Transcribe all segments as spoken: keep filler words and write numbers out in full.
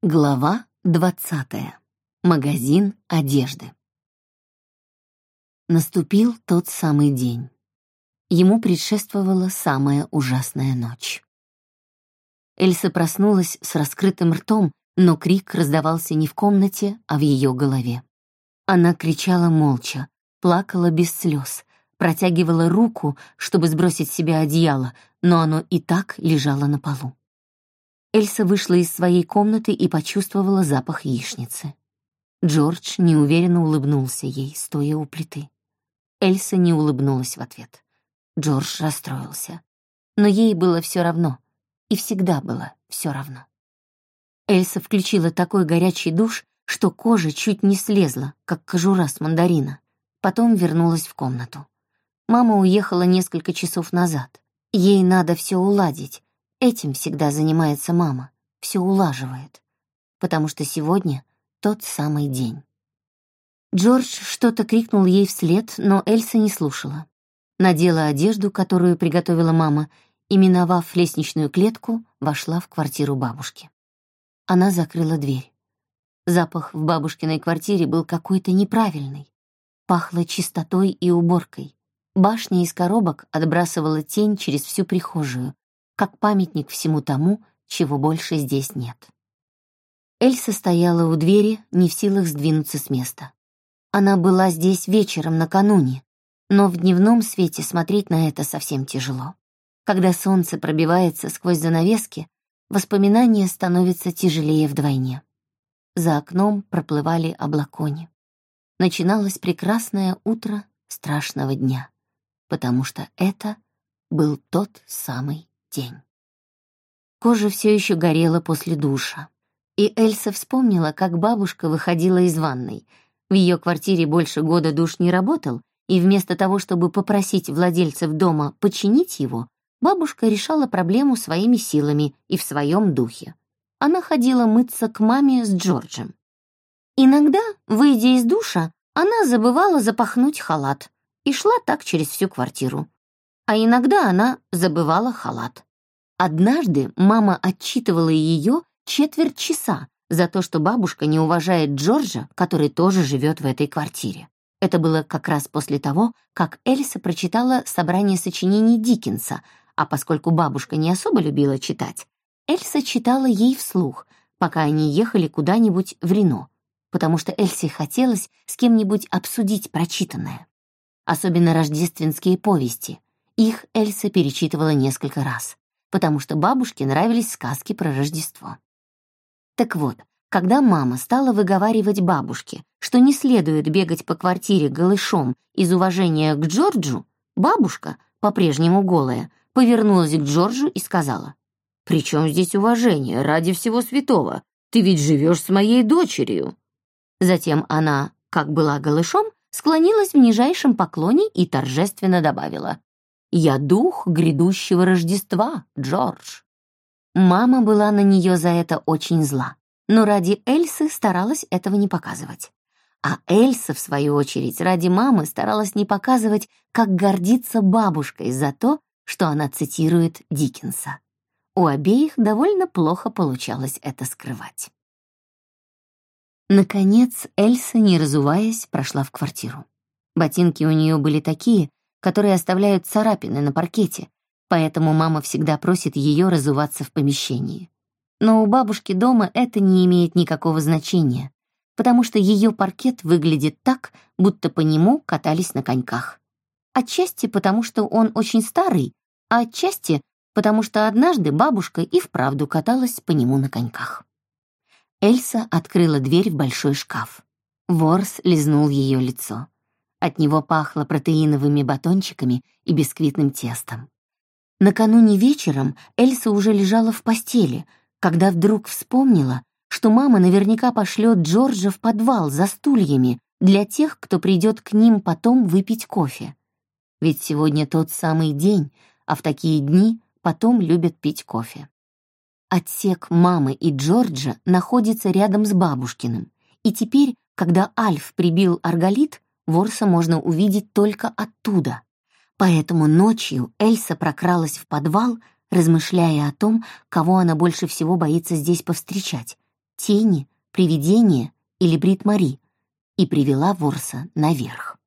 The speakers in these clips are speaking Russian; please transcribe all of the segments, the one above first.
Глава двадцатая. Магазин одежды. Наступил тот самый день. Ему предшествовала самая ужасная ночь. Эльса проснулась с раскрытым ртом, но крик раздавался не в комнате, а в ее голове. Она кричала молча, плакала без слез, протягивала руку, чтобы сбросить с себя одеяло, но оно и так лежало на полу. Эльса вышла из своей комнаты и почувствовала запах яичницы. Джордж неуверенно улыбнулся ей, стоя у плиты. Эльса не улыбнулась в ответ. Джордж расстроился. Но ей было все равно. И всегда было все равно. Эльса включила такой горячий душ, что кожа чуть не слезла, как кожура с мандарина. Потом вернулась в комнату. Мама уехала несколько часов назад. Ей надо все уладить. Этим всегда занимается мама, все улаживает, потому что сегодня тот самый день. Джордж что-то крикнул ей вслед, но Эльса не слушала. Надела одежду, которую приготовила мама, и, миновав лестничную клетку, вошла в квартиру бабушки. Она закрыла дверь. Запах в бабушкиной квартире был какой-то неправильный. Пахло чистотой и уборкой. Башня из коробок отбрасывала тень через всю прихожую, как памятник всему тому, чего больше здесь нет. Эльса стояла у двери, не в силах сдвинуться с места. Она была здесь вечером накануне, но в дневном свете смотреть на это совсем тяжело. Когда солнце пробивается сквозь занавески, воспоминания становятся тяжелее вдвойне. За окном проплывали облакони. Начиналось прекрасное утро страшного дня, потому что это был тот самый день. Кожа все еще горела после душа, и Эльса вспомнила, как бабушка выходила из ванной. В ее квартире больше года душ не работал, и вместо того, чтобы попросить владельцев дома починить его, бабушка решала проблему своими силами и в своем духе. Она ходила мыться к маме с Джорджем. Иногда, выйдя из душа, она забывала запахнуть халат и шла так через всю квартиру. А иногда она забывала халат. Однажды мама отчитывала ее четверть часа за то, что бабушка не уважает Джорджа, который тоже живет в этой квартире. Это было как раз после того, как Эльса прочитала собрание сочинений Диккенса, а поскольку бабушка не особо любила читать, Эльса читала ей вслух, пока они ехали куда-нибудь в Рено, потому что Эльсе хотелось с кем-нибудь обсудить прочитанное. Особенно рождественские повести. Их Эльса перечитывала несколько раз, потому что бабушке нравились сказки про Рождество. Так вот, когда мама стала выговаривать бабушке, что не следует бегать по квартире голышом из уважения к Джорджу, бабушка, по-прежнему голая, повернулась к Джорджу и сказала: «При чем здесь уважение, ради всего святого? Ты ведь живешь с моей дочерью». Затем она, как была голышом, склонилась в нижайшем поклоне и торжественно добавила: «Я дух грядущего Рождества, Джордж». Мама была на нее за это очень зла, но ради Эльсы старалась этого не показывать. А Эльса, в свою очередь, ради мамы старалась не показывать, как гордится бабушкой за то, что она цитирует Диккенса. У обеих довольно плохо получалось это скрывать. Наконец, Эльса, не разуваясь, прошла в квартиру. Ботинки у нее были такие, которые оставляют царапины на паркете, поэтому мама всегда просит ее разуваться в помещении. Но у бабушки дома это не имеет никакого значения, потому что ее паркет выглядит так, будто по нему катались на коньках. Отчасти потому, что он очень старый, а отчасти потому, что однажды бабушка и вправду каталась по нему на коньках. Эльса открыла дверь в большой шкаф. Ворс лизнул ее лицо. От него пахло протеиновыми батончиками и бисквитным тестом. Накануне вечером Эльса уже лежала в постели, когда вдруг вспомнила, что мама наверняка пошлет Джорджа в подвал за стульями для тех, кто придет к ним потом выпить кофе. Ведь сегодня тот самый день, а в такие дни потом любят пить кофе. Отсек мамы и Джорджа находится рядом с бабушкиным, и теперь, когда Альф прибил Арголит, Ворса можно увидеть только оттуда. Поэтому ночью Эльса прокралась в подвал, размышляя о том, кого она больше всего боится здесь повстречать тени, привидения или Брит-Мари, и привела Ворса наверх.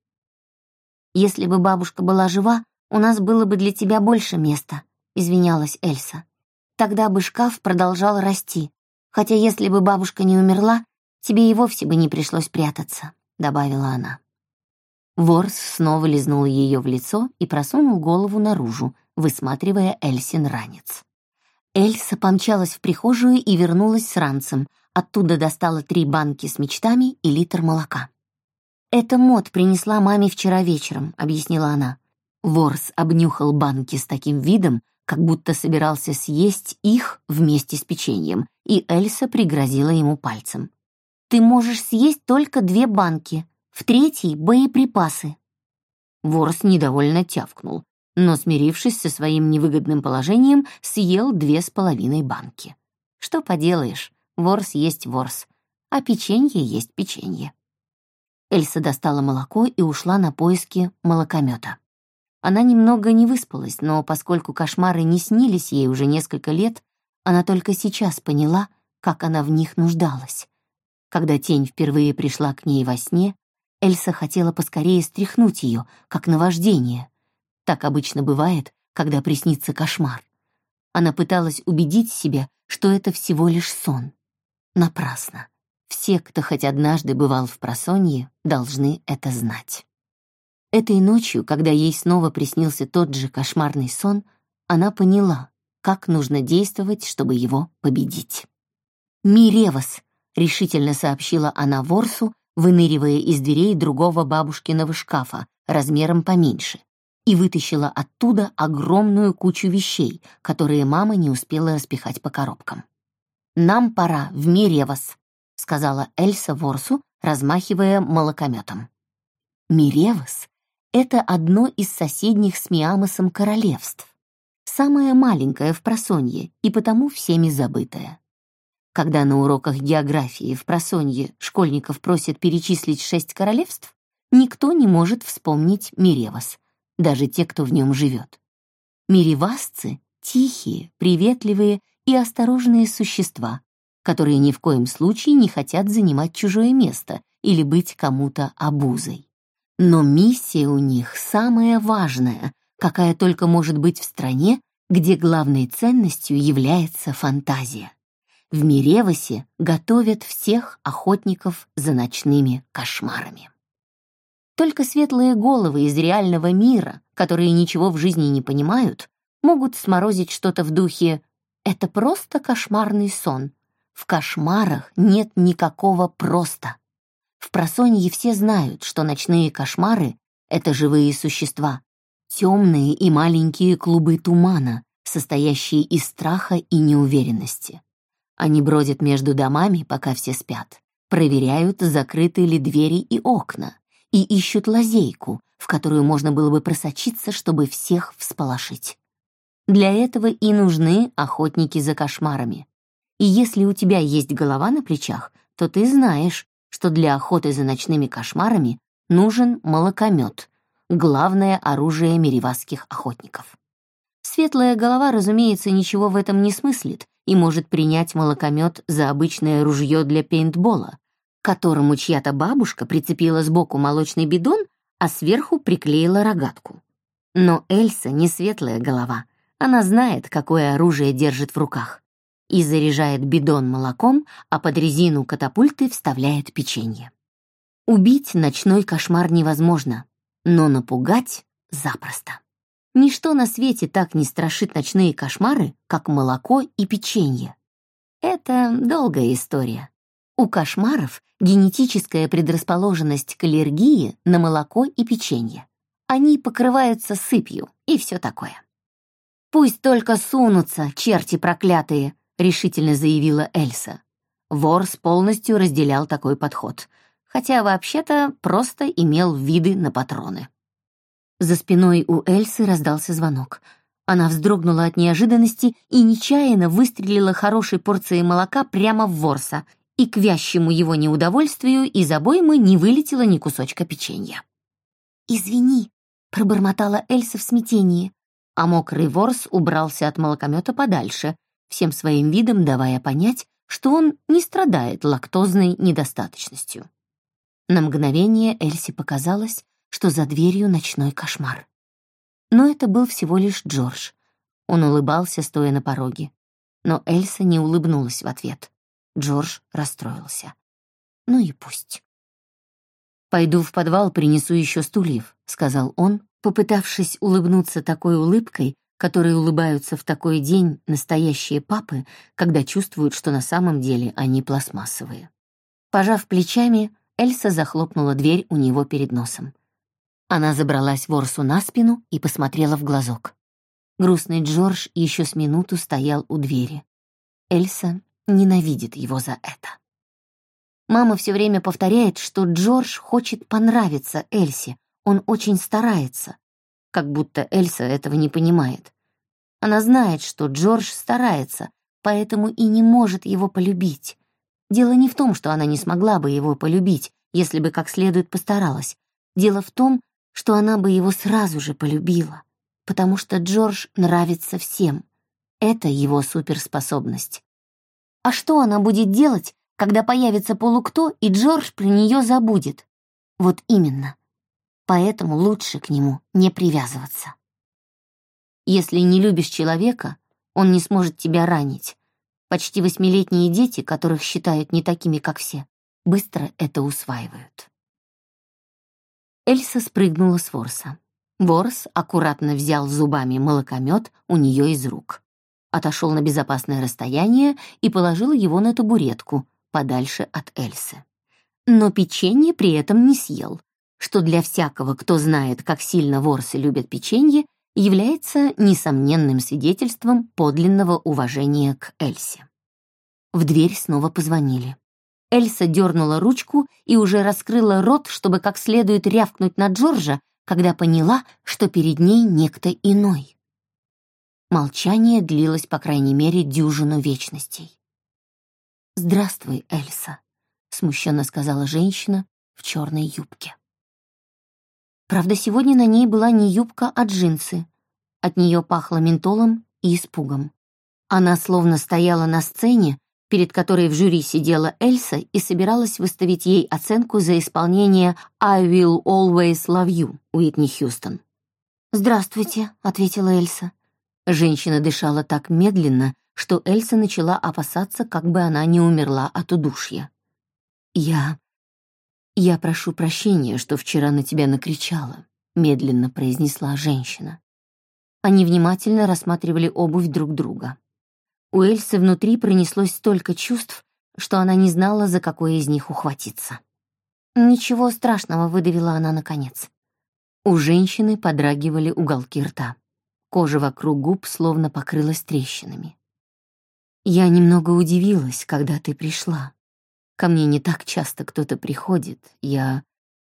«Если бы бабушка была жива, у нас было бы для тебя больше места», — извинялась Эльса. «Тогда бы шкаф продолжал расти, хотя если бы бабушка не умерла, тебе и вовсе бы не пришлось прятаться», — добавила она. Ворс снова лизнул ее в лицо и просунул голову наружу, высматривая Эльсин ранец. Эльса помчалась в прихожую и вернулась с ранцем. Оттуда достала три банки с мечтами и литр молока. «Это Мот принесла маме вчера вечером», — объяснила она. Ворс обнюхал банки с таким видом, как будто собирался съесть их вместе с печеньем, и Эльса пригрозила ему пальцем. «Ты можешь съесть только две банки, в третьей — боеприпасы». Ворс недовольно тявкнул, но, смирившись со своим невыгодным положением, съел две с половиной банки. Что поделаешь, ворс есть ворс, а печенье есть печенье. Эльса достала молоко и ушла на поиски молокомета. Она немного не выспалась, но поскольку кошмары не снились ей уже несколько лет, она только сейчас поняла, как она в них нуждалась. Когда тень впервые пришла к ней во сне, Эльса хотела поскорее стряхнуть ее, как наваждение. Так обычно бывает, когда приснится кошмар. Она пыталась убедить себя, что это всего лишь сон. Напрасно. Все, кто хоть однажды бывал в просонье, должны это знать. Этой ночью, когда ей снова приснился тот же кошмарный сон, она поняла, как нужно действовать, чтобы его победить. «Миревос», — решительно сообщила она Ворсу, выныривая из дверей другого бабушкиного шкафа, размером поменьше, и вытащила оттуда огромную кучу вещей, которые мама не успела распихать по коробкам. «Нам пора в Миревос», — сказала Эльса Ворсу, размахивая молокометом. Миревос — это одно из соседних с Миамосом королевств, самое маленькое в просонье и потому всеми забытое. Когда на уроках географии в просонье школьников просят перечислить шесть королевств, никто не может вспомнить Миревос, даже те, кто в нем живет. Миревасцы — тихие, приветливые и осторожные существа, которые ни в коем случае не хотят занимать чужое место или быть кому-то обузой. Но миссия у них самая важная, какая только может быть в стране, где главной ценностью является фантазия. В Миревосе готовят всех охотников за ночными кошмарами. Только светлые головы из реального мира, которые ничего в жизни не понимают, могут сморозить что-то в духе «это просто кошмарный сон». В кошмарах нет никакого «просто». В просонье все знают, что ночные кошмары — это живые существа, темные и маленькие клубы тумана, состоящие из страха и неуверенности. Они бродят между домами, пока все спят, проверяют, закрыты ли двери и окна, и ищут лазейку, в которую можно было бы просочиться, чтобы всех всполошить. Для этого и нужны охотники за кошмарами. И если у тебя есть голова на плечах, то ты знаешь, что для охоты за ночными кошмарами нужен молокомет, главное оружие миревасских охотников. Светлая голова, разумеется, ничего в этом не смыслит и может принять молокомет за обычное ружье для пейнтбола, к которому чья-то бабушка прицепила сбоку молочный бидон, а сверху приклеила рогатку. Но Эльса не светлая голова, она знает, какое оружие держит в руках, и заряжает бидон молоком, а под резину катапульты вставляет печенье. Убить ночной кошмар невозможно, но напугать запросто. Ничто на свете так не страшит ночные кошмары, как молоко и печенье. Это долгая история. У кошмаров генетическая предрасположенность к аллергии на молоко и печенье. Они покрываются сыпью и все такое. «Пусть только сунутся, черти проклятые», — решительно заявила Эльса. Ворс полностью разделял такой подход, хотя вообще-то просто имел виды на патроны. За спиной у Эльсы раздался звонок. Она вздрогнула от неожиданности и нечаянно выстрелила хорошей порцией молока прямо в Ворса, и к вящему его неудовольствию из обоймы не вылетело ни кусочка печенья. «Извини», — пробормотала Эльса в смятении, а мокрый Ворс убрался от молокомета подальше, всем своим видом давая понять, что он не страдает лактозной недостаточностью. На мгновение Эльсе показалось, что за дверью ночной кошмар. Но это был всего лишь Джордж. Он улыбался, стоя на пороге. Но Эльса не улыбнулась в ответ. Джордж расстроился. Ну и пусть. «Пойду в подвал, принесу еще стульев», — сказал он, попытавшись улыбнуться такой улыбкой, которой улыбаются в такой день настоящие папы, когда чувствуют, что на самом деле они пластмассовые. Пожав плечами, Эльса захлопнула дверь у него перед носом. Она забралась ворсу на спину и посмотрела в глазок. Грустный Джордж еще с минуту стоял у двери. Эльса ненавидит его за это. Мама все время повторяет, что Джордж хочет понравиться Эльсе, он очень старается, как будто Эльса этого не понимает. Она знает, что Джордж старается, поэтому и не может его полюбить. Дело не в том, что она не смогла бы его полюбить, если бы как следует постаралась. Дело в том, что она бы его сразу же полюбила, потому что Джордж нравится всем. Это его суперспособность. А что она будет делать, когда появится полукто, и Джордж про нее забудет? Вот именно. Поэтому лучше к нему не привязываться. Если не любишь человека, он не сможет тебя ранить. Почти восьмилетние дети, которых считают не такими, как все, быстро это усваивают. Эльса спрыгнула с ворса. Ворс аккуратно взял зубами молокомет у нее из рук, отошел на безопасное расстояние и положил его на табуретку, подальше от Эльсы. Но печенье при этом не съел, что для всякого, кто знает, как сильно ворсы любят печенье, является несомненным свидетельством подлинного уважения к Эльсе. В дверь снова позвонили. Эльса дернула ручку и уже раскрыла рот, чтобы как следует рявкнуть на Джорджа, когда поняла, что перед ней некто иной. Молчание длилось, по крайней мере, дюжину вечностей. «Здравствуй, Эльса», — смущенно сказала женщина в черной юбке. Правда, сегодня на ней была не юбка, а джинсы. От нее пахло ментолом и испугом. Она словно стояла на сцене, перед которой в жюри сидела Эльса и собиралась выставить ей оценку за исполнение «I will always love you» Уитни Хьюстон. «Здравствуйте», — ответила Эльса. Женщина дышала так медленно, что Эльса начала опасаться, как бы она не умерла от удушья. «Я... я прошу прощения, что вчера на тебя накричала», — медленно произнесла женщина. Они внимательно рассматривали обувь друг друга. У Эльсы внутри пронеслось столько чувств, что она не знала, за какое из них ухватиться. «Ничего страшного», — выдавила она наконец. У женщины подрагивали уголки рта. Кожа вокруг губ словно покрылась трещинами. «Я немного удивилась, когда ты пришла. Ко мне не так часто кто-то приходит. Я...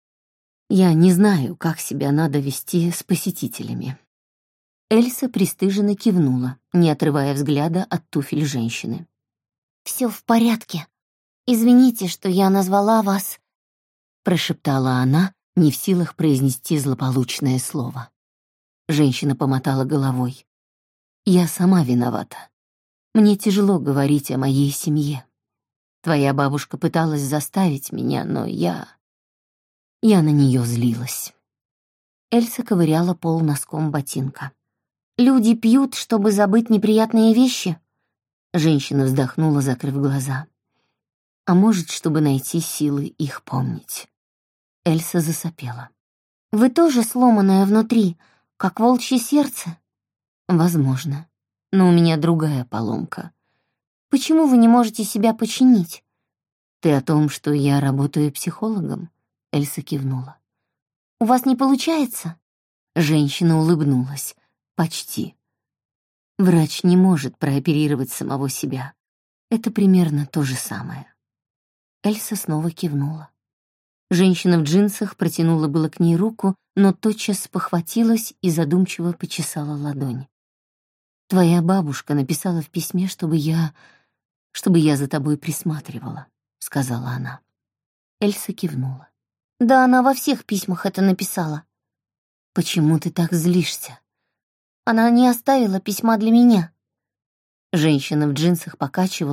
я не знаю, как себя надо вести с посетителями». Эльса пристыженно кивнула, не отрывая взгляда от туфель женщины. «Все в порядке. Извините, что я назвала вас...» прошептала она, не в силах произнести злополучное слово. Женщина помотала головой. «Я сама виновата. Мне тяжело говорить о моей семье. Твоя бабушка пыталась заставить меня, но я... я на нее злилась». Эльса ковыряла пол носком ботинка. «Люди пьют, чтобы забыть неприятные вещи?» Женщина вздохнула, закрыв глаза. «А может, чтобы найти силы их помнить». Эльса засопела. «Вы тоже сломанная внутри, как волчье сердце?» «Возможно, но у меня другая поломка». «Почему вы не можете себя починить?» «Ты о том, что я работаю психологом?» Эльса кивнула. «У вас не получается?» Женщина улыбнулась. «Почти. Врач не может прооперировать самого себя. Это примерно то же самое». Эльса снова кивнула. Женщина в джинсах протянула было к ней руку, но тотчас спохватилась и задумчиво почесала ладонь. «Твоя бабушка написала в письме, чтобы я... чтобы я за тобой присматривала», — сказала она. Эльса кивнула. «Да она во всех письмах это написала». «Почему ты так злишься?» «Она не оставила письма для меня». Женщина в джинсах покачивалась,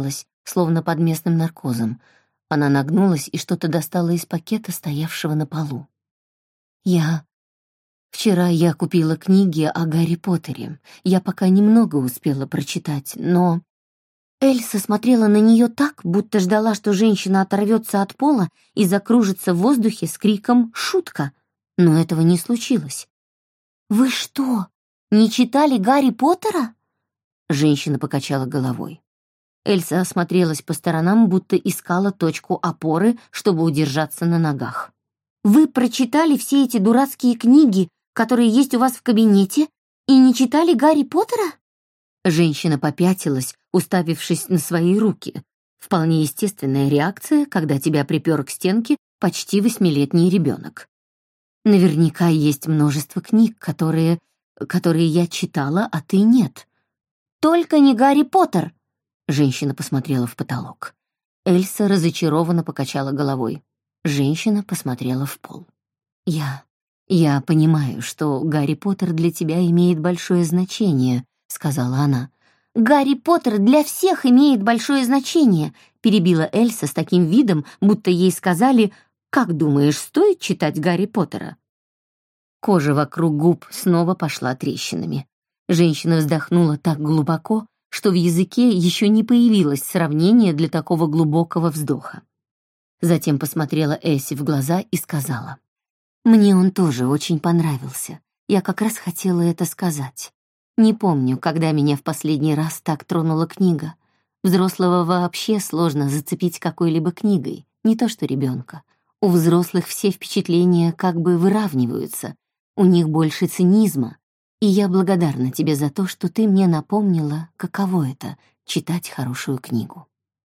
словно под местным наркозом. Она нагнулась и что-то достала из пакета, стоявшего на полу. «Я... Вчера я купила книги о Гарри Поттере. Я пока немного успела прочитать, но...» Эльса смотрела на нее так, будто ждала, что женщина оторвется от пола и закружится в воздухе с криком «Шутка!». Но этого не случилось. «Вы что, не читали Гарри Поттера?» Женщина покачала головой. Эльса осмотрелась по сторонам, будто искала точку опоры, чтобы удержаться на ногах. «Вы прочитали все эти дурацкие книги, которые есть у вас в кабинете, и не читали Гарри Поттера?» Женщина попятилась, уставившись на свои руки. Вполне естественная реакция, когда тебя припер к стенке почти восьмилетний ребенок. Наверняка есть множество книг, которые... которые я читала, а ты нет. «Только не Гарри Поттер!» Женщина посмотрела в потолок. Эльса разочарованно покачала головой. Женщина посмотрела в пол. «Я... я понимаю, что Гарри Поттер для тебя имеет большое значение», — сказала она. «Гарри Поттер для всех имеет большое значение», — перебила Эльса с таким видом, будто ей сказали: «Как думаешь, стоит читать Гарри Поттера?» Кожа вокруг губ снова пошла трещинами. Женщина вздохнула так глубоко, что в языке еще не появилось сравнение для такого глубокого вздоха. Затем посмотрела Эльсе в глаза и сказала: «Мне он тоже очень понравился. Я как раз хотела это сказать. Не помню, когда меня в последний раз так тронула книга. Взрослого вообще сложно зацепить какой-либо книгой, не то что ребенка. У взрослых все впечатления как бы выравниваются, у них больше цинизма, и я благодарна тебе за то, что ты мне напомнила, каково это — читать хорошую книгу».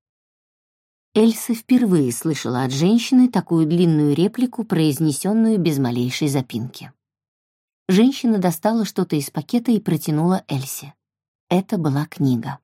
Эльса впервые слышала от женщины такую длинную реплику, произнесенную без малейшей запинки. Женщина достала что-то из пакета и протянула Эльсе. Это была книга.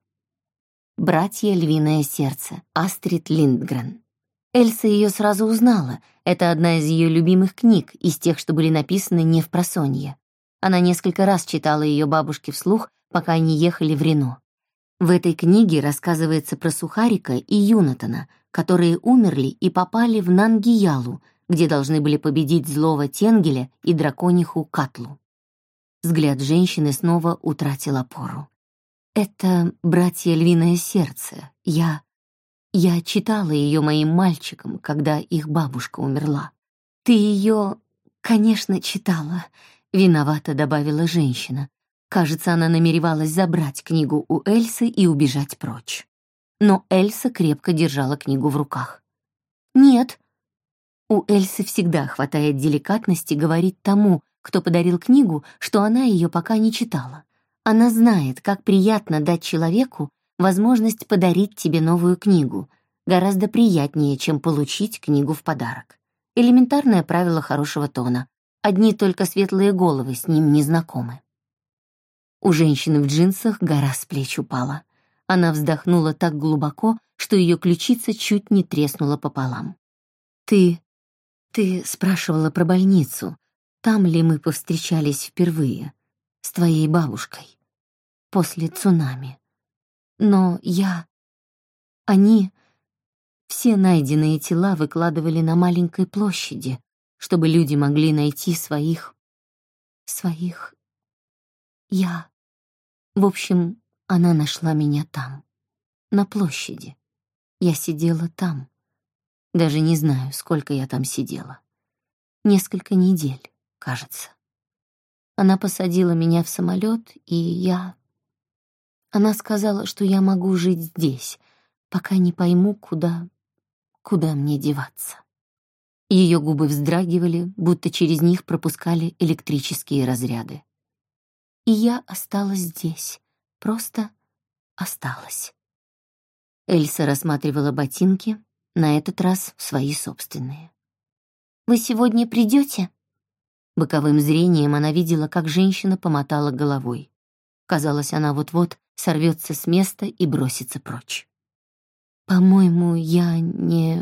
«Братья Львиное Сердце», Астрид Линдгрен. Эльса ее сразу узнала. Это одна из ее любимых книг, из тех, что были написаны не впросонье. Она несколько раз читала ее бабушке вслух, пока они ехали в Рено. В этой книге рассказывается про Сухарика и Юнатана, которые умерли и попали в Нангиялу, где должны были победить злого Тенгеля и дракониху Катлу. Взгляд женщины снова утратил опору. «Это «Братья Львиное Сердце». Я... я читала ее моим мальчикам, когда их бабушка умерла. Ты ее, конечно, читала», — виновато добавила женщина. Кажется, она намеревалась забрать книгу у Эльсы и убежать прочь. Но Эльса крепко держала книгу в руках. «Нет». У Эльсы всегда хватает деликатности говорить тому, кто подарил книгу, что она ее пока не читала. Она знает, как приятно дать человеку возможность подарить тебе новую книгу. Гораздо приятнее, чем получить книгу в подарок. Элементарное правило хорошего тона. Одни только светлые головы с ним не знакомы. У женщины в джинсах гора с плеч упала. Она вздохнула так глубоко, что ее ключица чуть не треснула пополам. «Ты... ты спрашивала про больницу. Там ли мы повстречались впервые? С твоей бабушкой. После цунами. Но я... Они... все найденные тела выкладывали на маленькой площади, чтобы люди могли найти своих... своих... Я... В общем, она нашла меня там, на площади. Я сидела там. Даже не знаю, сколько я там сидела. Несколько недель, кажется. Она посадила меня в самолет, и я... Она сказала, что я могу жить здесь, пока не пойму, куда... куда мне деваться. Ее губы вздрагивали, будто через них пропускали электрические разряды. И я осталась здесь, просто осталась. Эльса рассматривала ботинки, на этот раз свои собственные. «Вы сегодня придете?» Боковым зрением она видела, как женщина помотала головой. Казалось, она вот-вот сорвется с места и бросится прочь. «По-моему, я не...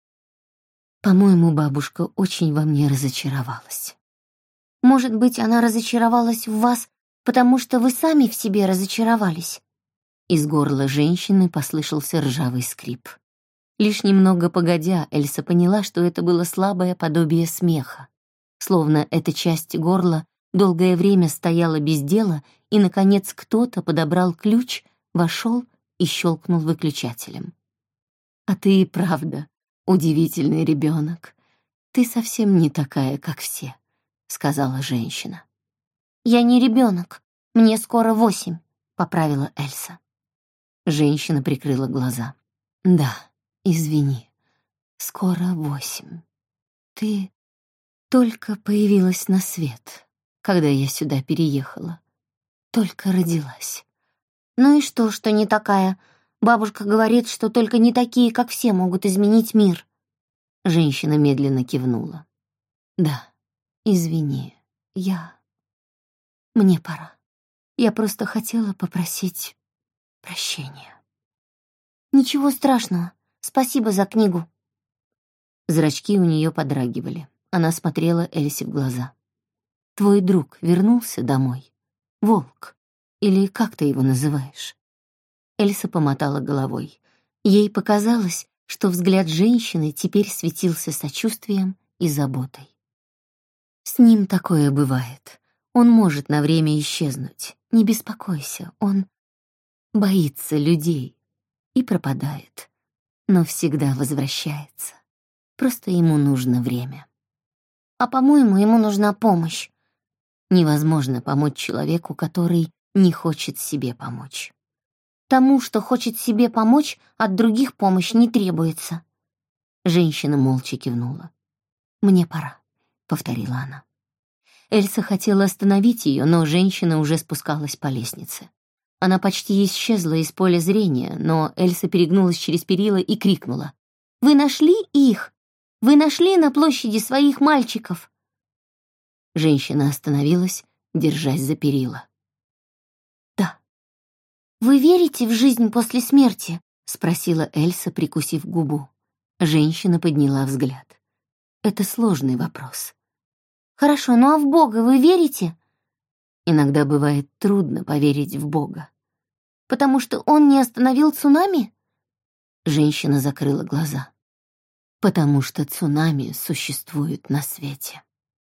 По-моему, бабушка очень во мне разочаровалась». «Может быть, она разочаровалась в вас, потому что вы сами в себе разочаровались?» Из горла женщины послышался ржавый скрип. Лишь немного погодя, Эльса поняла, что это было слабое подобие смеха. Словно эта часть горла долгое время стояла без дела, и, наконец, кто-то подобрал ключ, вошел и щелкнул выключателем. «А ты и правда удивительный ребенок. Ты совсем не такая, как все», — сказала женщина. «Я не ребенок, мне скоро восемь», — поправила Эльса. Женщина прикрыла глаза. «Да, извини, скоро восемь. Ты только появилась на свет, когда я сюда переехала. Только родилась». «Ну и что, что не такая? Бабушка говорит, что только не такие, как все, могут изменить мир». Женщина медленно кивнула. «Да, извини, я... Мне пора. Я просто хотела попросить прощения». «Ничего страшного. Спасибо за книгу». Зрачки у нее подрагивали. Она смотрела Эльсе в глаза. «Твой друг вернулся домой? Волк? Или как ты его называешь?» Эльса помотала головой. Ей показалось, что взгляд женщины теперь светился сочувствием и заботой. «С ним такое бывает. Он может на время исчезнуть. Не беспокойся, он боится людей и пропадает, но всегда возвращается. Просто ему нужно время». «А, по-моему, ему нужна помощь». Невозможно помочь человеку, который не хочет себе помочь. Тому, что хочет себе помочь, от других помощь не требуется. Женщина молча кивнула. «Мне пора», — повторила она. Эльса хотела остановить ее, но женщина уже спускалась по лестнице. Она почти исчезла из поля зрения, но Эльса перегнулась через перила и крикнула: «Вы нашли их? Вы нашли на площади своих мальчиков?» Женщина остановилась, держась за перила. «Да». «Вы верите в жизнь после смерти?» — спросила Эльса, прикусив губу. Женщина подняла взгляд. «Это сложный вопрос». «Хорошо, ну а в Бога вы верите?» «Иногда бывает трудно поверить в Бога». «Потому что он не остановил цунами?» Женщина закрыла глаза. «Потому что цунами существуют на свете».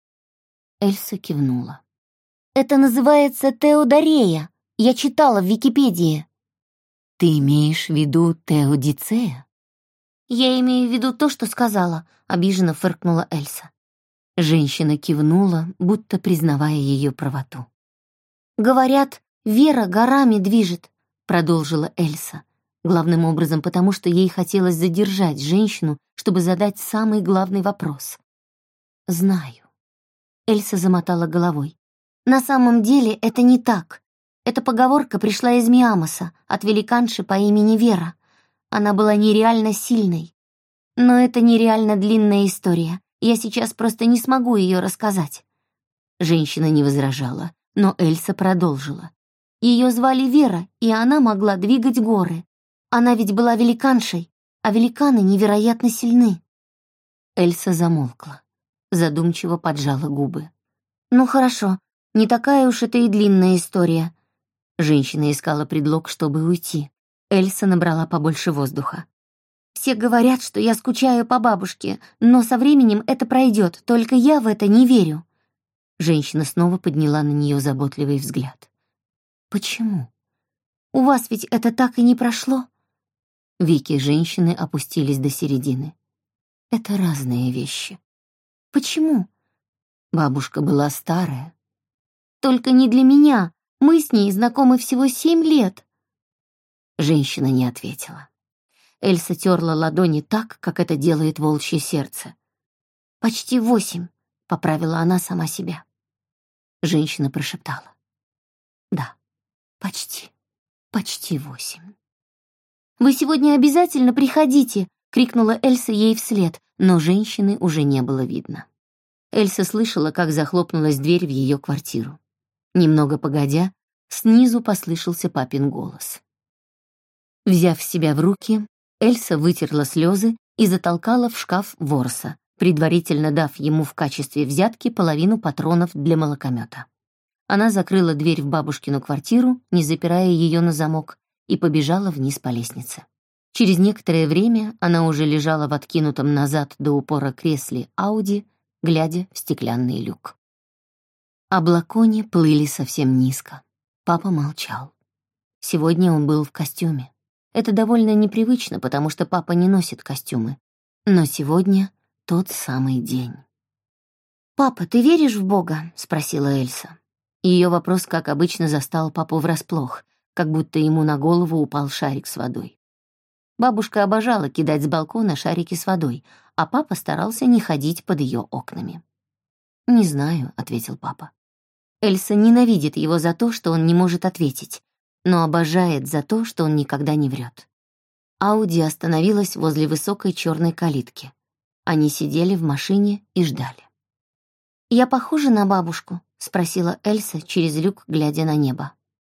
Эльса кивнула. «Это называется теодорея. Я читала в Википедии». «Ты имеешь в виду теодицея?» «Я имею в виду то, что сказала», — обиженно фыркнула Эльса. Женщина кивнула, будто признавая ее правоту. «Говорят, вера горами движет», — продолжила Эльса, главным образом потому, что ей хотелось задержать женщину, чтобы задать самый главный вопрос. «Знаю». Эльса замотала головой. «На самом деле это не так. Эта поговорка пришла из Миамоса, от великанши по имени Вера. Она была нереально сильной. Но это нереально длинная история. Я сейчас просто не смогу ее рассказать». Женщина не возражала, но Эльса продолжила. Ее звали Вера, и она могла двигать горы. Она ведь была великаншей, а великаны невероятно сильны. Эльса замолкла, задумчиво поджала губы. «Ну хорошо, не такая уж это и длинная история». Женщина искала предлог, чтобы уйти. Эльса набрала побольше воздуха. «Все говорят, что я скучаю по бабушке, но со временем это пройдет, только я в это не верю». Женщина снова подняла на нее заботливый взгляд. «Почему? У вас ведь это так и не прошло?» Веки женщины опустились до середины. «Это разные вещи». «Почему?» Бабушка была старая. «Только не для меня. Мы с ней знакомы всего семь лет». Женщина не ответила. Эльса терла ладони так, как это делает волчье сердце. «Почти восемь», — поправила она сама себя. Женщина прошептала. «Да, почти, почти восемь». «Вы сегодня обязательно приходите», — крикнула Эльса ей вслед, но женщины уже не было видно. Эльса слышала, как захлопнулась дверь в ее квартиру. Немного погодя, снизу послышался папин голос. Взяв себя в руки, Эльса вытерла слезы и затолкала в шкаф ворса, предварительно дав ему в качестве взятки половину патронов для молокомета. Она закрыла дверь в бабушкину квартиру, не запирая ее на замок, и побежала вниз по лестнице. Через некоторое время она уже лежала в откинутом назад до упора кресле Ауди, глядя в стеклянный люк. Облакони плыли совсем низко. Папа молчал. Сегодня он был в костюме. Это довольно непривычно, потому что папа не носит костюмы. Но сегодня тот самый день. «Папа, ты веришь в Бога?» — спросила Эльса. Ее вопрос, как обычно, застал папу врасплох, как будто ему на голову упал шарик с водой. Бабушка обожала кидать с балкона шарики с водой, а папа старался не ходить под ее окнами. «Не знаю», — ответил папа. Эльса ненавидит его за то, что он не может ответить, но обожает за то, что он никогда не врет. Ауди остановилась возле высокой черной калитки. Они сидели в машине и ждали. «Я похожа на бабушку?» — спросила Эльса через люк, глядя на небо.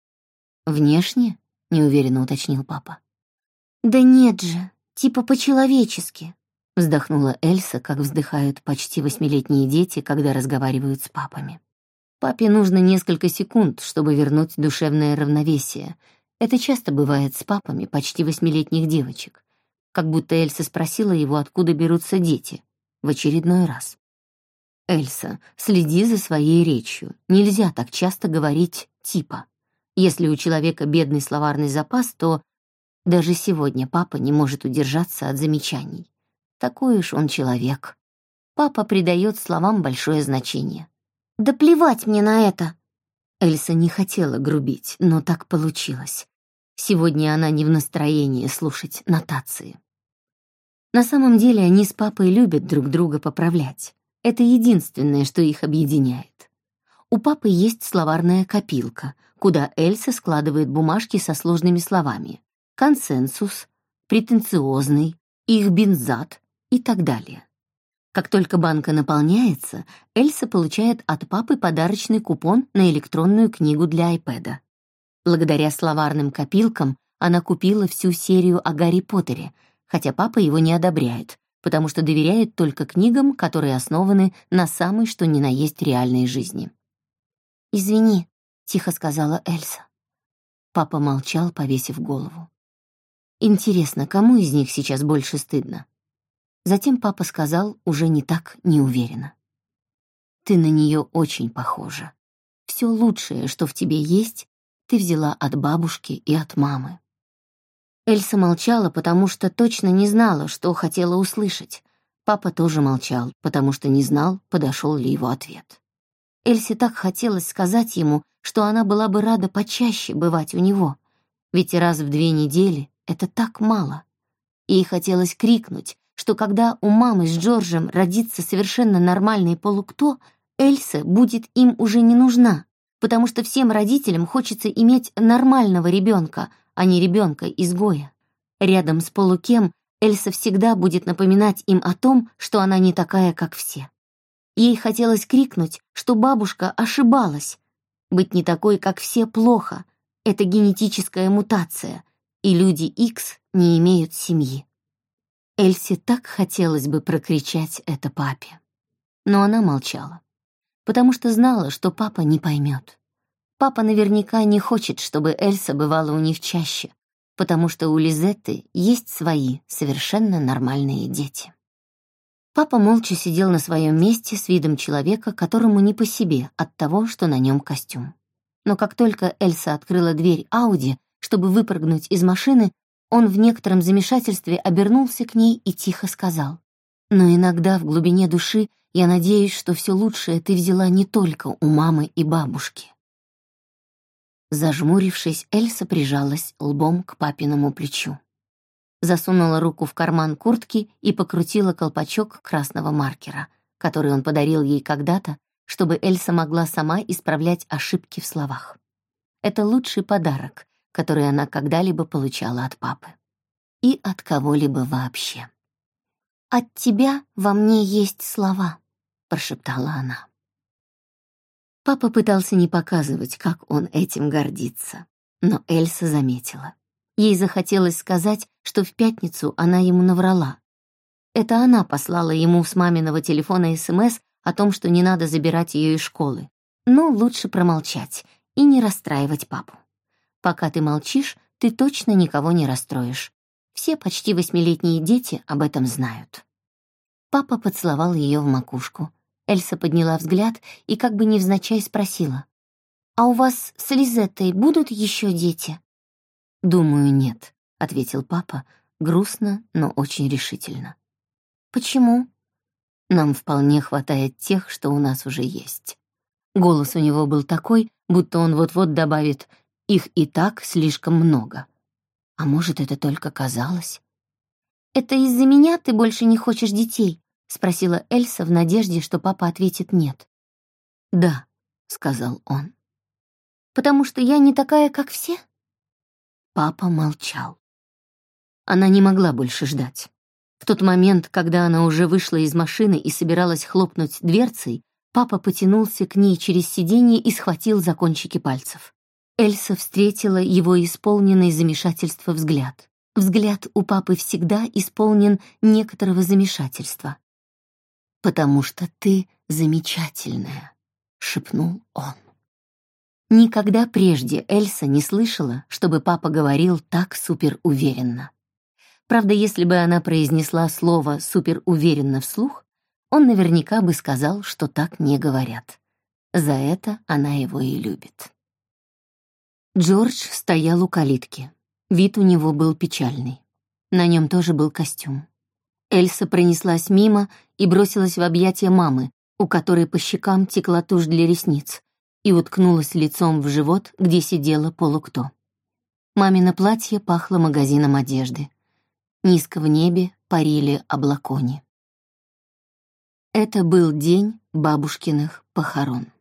«Внешне?» — неуверенно уточнил папа. «Да нет же, типа по-человечески», — вздохнула Эльса, как вздыхают почти восьмилетние дети, когда разговаривают с папами. Папе нужно несколько секунд, чтобы вернуть душевное равновесие. Это часто бывает с папами почти восьмилетних девочек. Как будто Эльса спросила его, откуда берутся дети. В очередной раз. «Эльса, следи за своей речью. Нельзя так часто говорить «типа». Если у человека бедный словарный запас, то даже сегодня папа не может удержаться от замечаний. Такой уж он человек. Папа придает словам большое значение. «Да плевать мне на это!» Эльса не хотела грубить, но так получилось. Сегодня она не в настроении слушать нотации. На самом деле они с папой любят друг друга поправлять. Это единственное, что их объединяет. У папы есть словарная копилка, куда Эльса складывает бумажки со сложными словами. Консенсус, претенциозный, ихбензат и так далее. Как только банка наполняется, Эльса получает от папы подарочный купон на электронную книгу для айпэда. Благодаря словарным копилкам она купила всю серию о Гарри Поттере, хотя папа его не одобряет, потому что доверяет только книгам, которые основаны на самой что ни на есть реальной жизни. «Извини», — тихо сказала Эльса. Папа молчал, повесив голову. Интересно, кому из них сейчас больше стыдно? Затем папа сказал уже не так неуверенно. «Ты на нее очень похожа. Все лучшее, что в тебе есть, ты взяла от бабушки и от мамы». Эльса молчала, потому что точно не знала, что хотела услышать. Папа тоже молчал, потому что не знал, подошел ли его ответ. Эльсе так хотелось сказать ему, что она была бы рада почаще бывать у него, ведь раз в две недели это так мало. Ей хотелось крикнуть, что когда у мамы с Джорджем родится совершенно нормальный полукто, Эльса будет им уже не нужна, потому что всем родителям хочется иметь нормального ребенка, а не ребенка-изгоя. Рядом с полукем Эльса всегда будет напоминать им о том, что она не такая, как все. Ей хотелось крикнуть, что бабушка ошибалась. Быть не такой, как все, плохо. Это генетическая мутация, и люди Икс не имеют семьи. Эльсе так хотелось бы прокричать это папе. Но она молчала, потому что знала, что папа не поймет. Папа наверняка не хочет, чтобы Эльса бывала у них чаще, потому что у Лизетты есть свои совершенно нормальные дети. Папа молча сидел на своем месте с видом человека, которому не по себе от того, что на нем костюм. Но как только Эльса открыла дверь Ауди, чтобы выпрыгнуть из машины, он в некотором замешательстве обернулся к ней и тихо сказал: «Но иногда в глубине души я надеюсь, что все лучшее ты взяла не только у мамы и бабушки». Зажмурившись, Эльса прижалась лбом к папиному плечу. Засунула руку в карман куртки и покрутила колпачок красного маркера, который он подарил ей когда-то, чтобы Эльса могла сама исправлять ошибки в словах. Это лучший подарок, который она когда-либо получала от папы. И от кого-либо вообще. «От тебя во мне есть слова», — прошептала она. Папа пытался не показывать, как он этим гордится, но Эльса заметила. Ей захотелось сказать, что в пятницу она ему наврала. Это она послала ему с маминого телефона СМС о том, что не надо забирать ее из школы. Но лучше промолчать и не расстраивать папу. Пока ты молчишь, ты точно никого не расстроишь. Все почти восьмилетние дети об этом знают». Папа поцеловал ее в макушку. Эльса подняла взгляд и как бы невзначай спросила: «А у вас с Лизеттой будут еще дети?» «Думаю, нет», — ответил папа, грустно, но очень решительно. «Почему?» «Нам вполне хватает тех, что у нас уже есть». Голос у него был такой, будто он вот-вот добавит: «Их и так слишком много». А может, это только казалось? «Это из-за меня ты больше не хочешь детей?» — спросила Эльса в надежде, что папа ответит «нет». «Да», — сказал он. «Потому что я не такая, как все?» Папа молчал. Она не могла больше ждать. В тот момент, когда она уже вышла из машины и собиралась хлопнуть дверцей, папа потянулся к ней через сиденье и схватил за кончики пальцев. Эльса встретила его исполненный замешательства взгляд. Взгляд у папы всегда исполнен некоторого замешательства. «Потому что ты замечательная», — шепнул он. Никогда прежде Эльса не слышала, чтобы папа говорил так суперуверенно. Правда, если бы она произнесла слово «суперуверенно» вслух, он наверняка бы сказал, что так не говорят. За это она его и любит. Джордж стоял у калитки. Вид у него был печальный. На нем тоже был костюм. Эльса пронеслась мимо и бросилась в объятия мамы, у которой по щекам текла тушь для ресниц, и уткнулась лицом в живот, где сидела полукто. Мамино платье пахло магазином одежды. Низко в небе парили облакони. Это был день бабушкиных похорон.